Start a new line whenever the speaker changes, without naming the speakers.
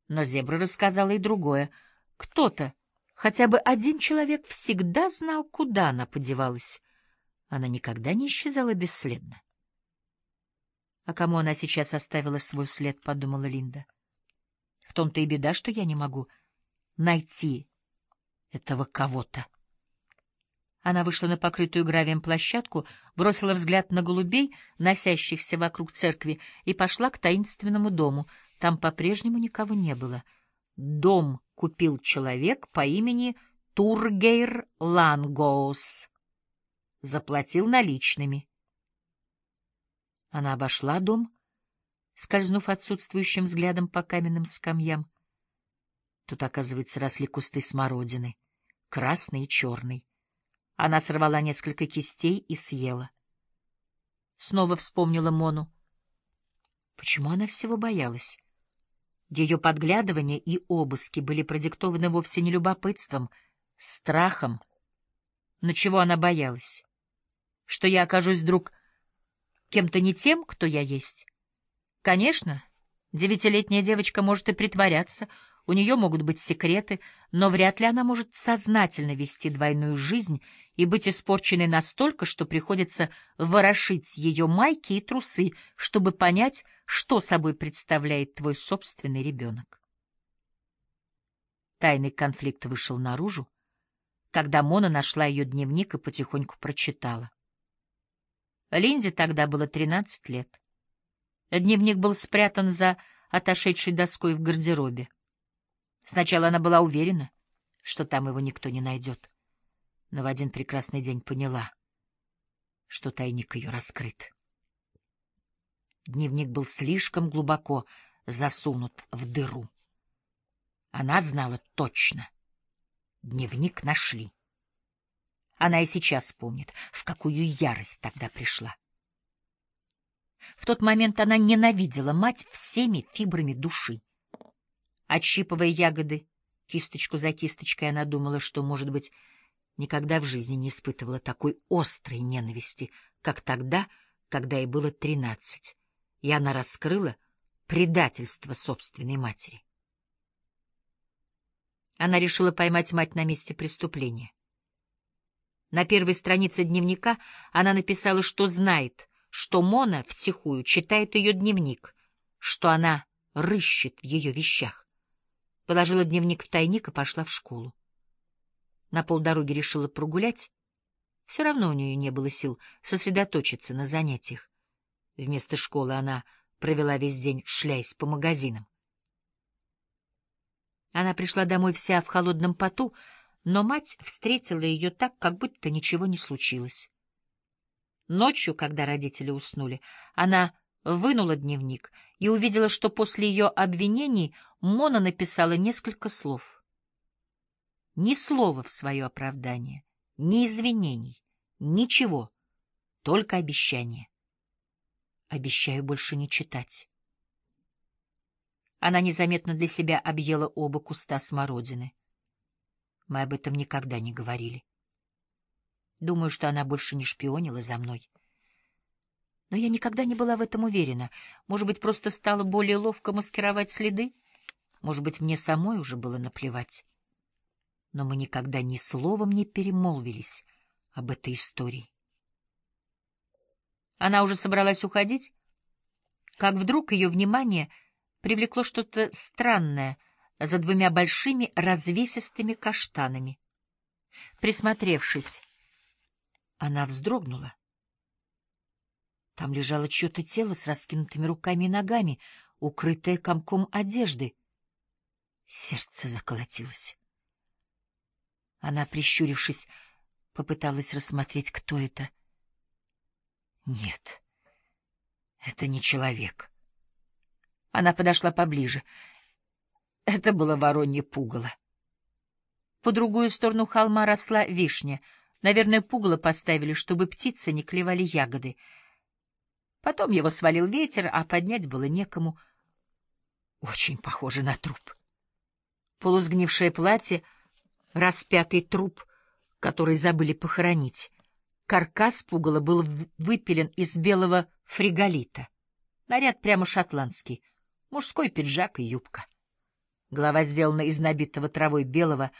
Но зебра рассказала и другое. Кто-то, хотя бы один человек, всегда знал, куда она подевалась. Она никогда не исчезала бесследно. «А кому она сейчас оставила свой след?» — подумала Линда. «В том-то и беда, что я не могу найти этого кого-то». Она вышла на покрытую гравием площадку, бросила взгляд на голубей, носящихся вокруг церкви, и пошла к таинственному дому. Там по-прежнему никого не было. Дом купил человек по имени Тургейр Лангоус. Заплатил наличными. Она обошла дом, скользнув отсутствующим взглядом по каменным скамьям. Тут, оказывается, росли кусты смородины, красный и черный. Она сорвала несколько кистей и съела. Снова вспомнила Мону. Почему она всего боялась? Ее подглядывания и обыски были продиктованы вовсе не любопытством, страхом. Но чего она боялась? Что я окажусь вдруг кем-то не тем, кто я есть? Конечно, 9-летняя девочка может и притворяться, у нее могут быть секреты, но вряд ли она может сознательно вести двойную жизнь и быть испорченной настолько, что приходится ворошить ее майки и трусы, чтобы понять, что собой представляет твой собственный ребенок. Тайный конфликт вышел наружу, когда Мона нашла ее дневник и потихоньку прочитала. Линде тогда было 13 лет. Дневник был спрятан за отошедшей доской в гардеробе. Сначала она была уверена, что там его никто не найдет, но в один прекрасный день поняла, что тайник ее раскрыт. Дневник был слишком глубоко засунут в дыру. Она знала точно. Дневник нашли. Она и сейчас помнит, в какую ярость тогда пришла. В тот момент она ненавидела мать всеми фибрами души. Отщипывая ягоды, кисточку за кисточкой, она думала, что, может быть, никогда в жизни не испытывала такой острой ненависти, как тогда, когда ей было 13, и она раскрыла предательство собственной матери. Она решила поймать мать на месте преступления. На первой странице дневника она написала, что знает, что Мона втихую читает ее дневник, что она рыщет в ее вещах. Положила дневник в тайник и пошла в школу. На полдороги решила прогулять. Все равно у нее не было сил сосредоточиться на занятиях. Вместо школы она провела весь день, шляясь по магазинам. Она пришла домой вся в холодном поту, но мать встретила ее так, как будто ничего не случилось. Ночью, когда родители уснули, она вынула дневник и увидела, что после ее обвинений Мона написала несколько слов. Ни слова в свое оправдание, ни извинений, ничего, только обещание. Обещаю больше не читать. Она незаметно для себя объела оба куста смородины. Мы об этом никогда не говорили. Думаю, что она больше не шпионила за мной. Но я никогда не была в этом уверена. Может быть, просто стала более ловко маскировать следы? Может быть, мне самой уже было наплевать. Но мы никогда ни словом не перемолвились об этой истории. Она уже собралась уходить, как вдруг ее внимание привлекло что-то странное за двумя большими развесистыми каштанами. Присмотревшись, она вздрогнула. Там лежало чье-то тело с раскинутыми руками и ногами, укрытое комком одежды. Сердце заколотилось. Она, прищурившись, попыталась рассмотреть, кто это. Нет, это не человек. Она подошла поближе. Это было воронье пугало. По другую сторону холма росла вишня. Наверное, пугало поставили, чтобы птицы не клевали ягоды. Потом его свалил ветер, а поднять было некому. Очень похоже на труп. Полусгнившее платье, распятый труп, который забыли похоронить. Каркас пугала был выпилен из белого фриголита. Наряд прямо шотландский, мужской пиджак и юбка. Голова сделана из набитого травой белого,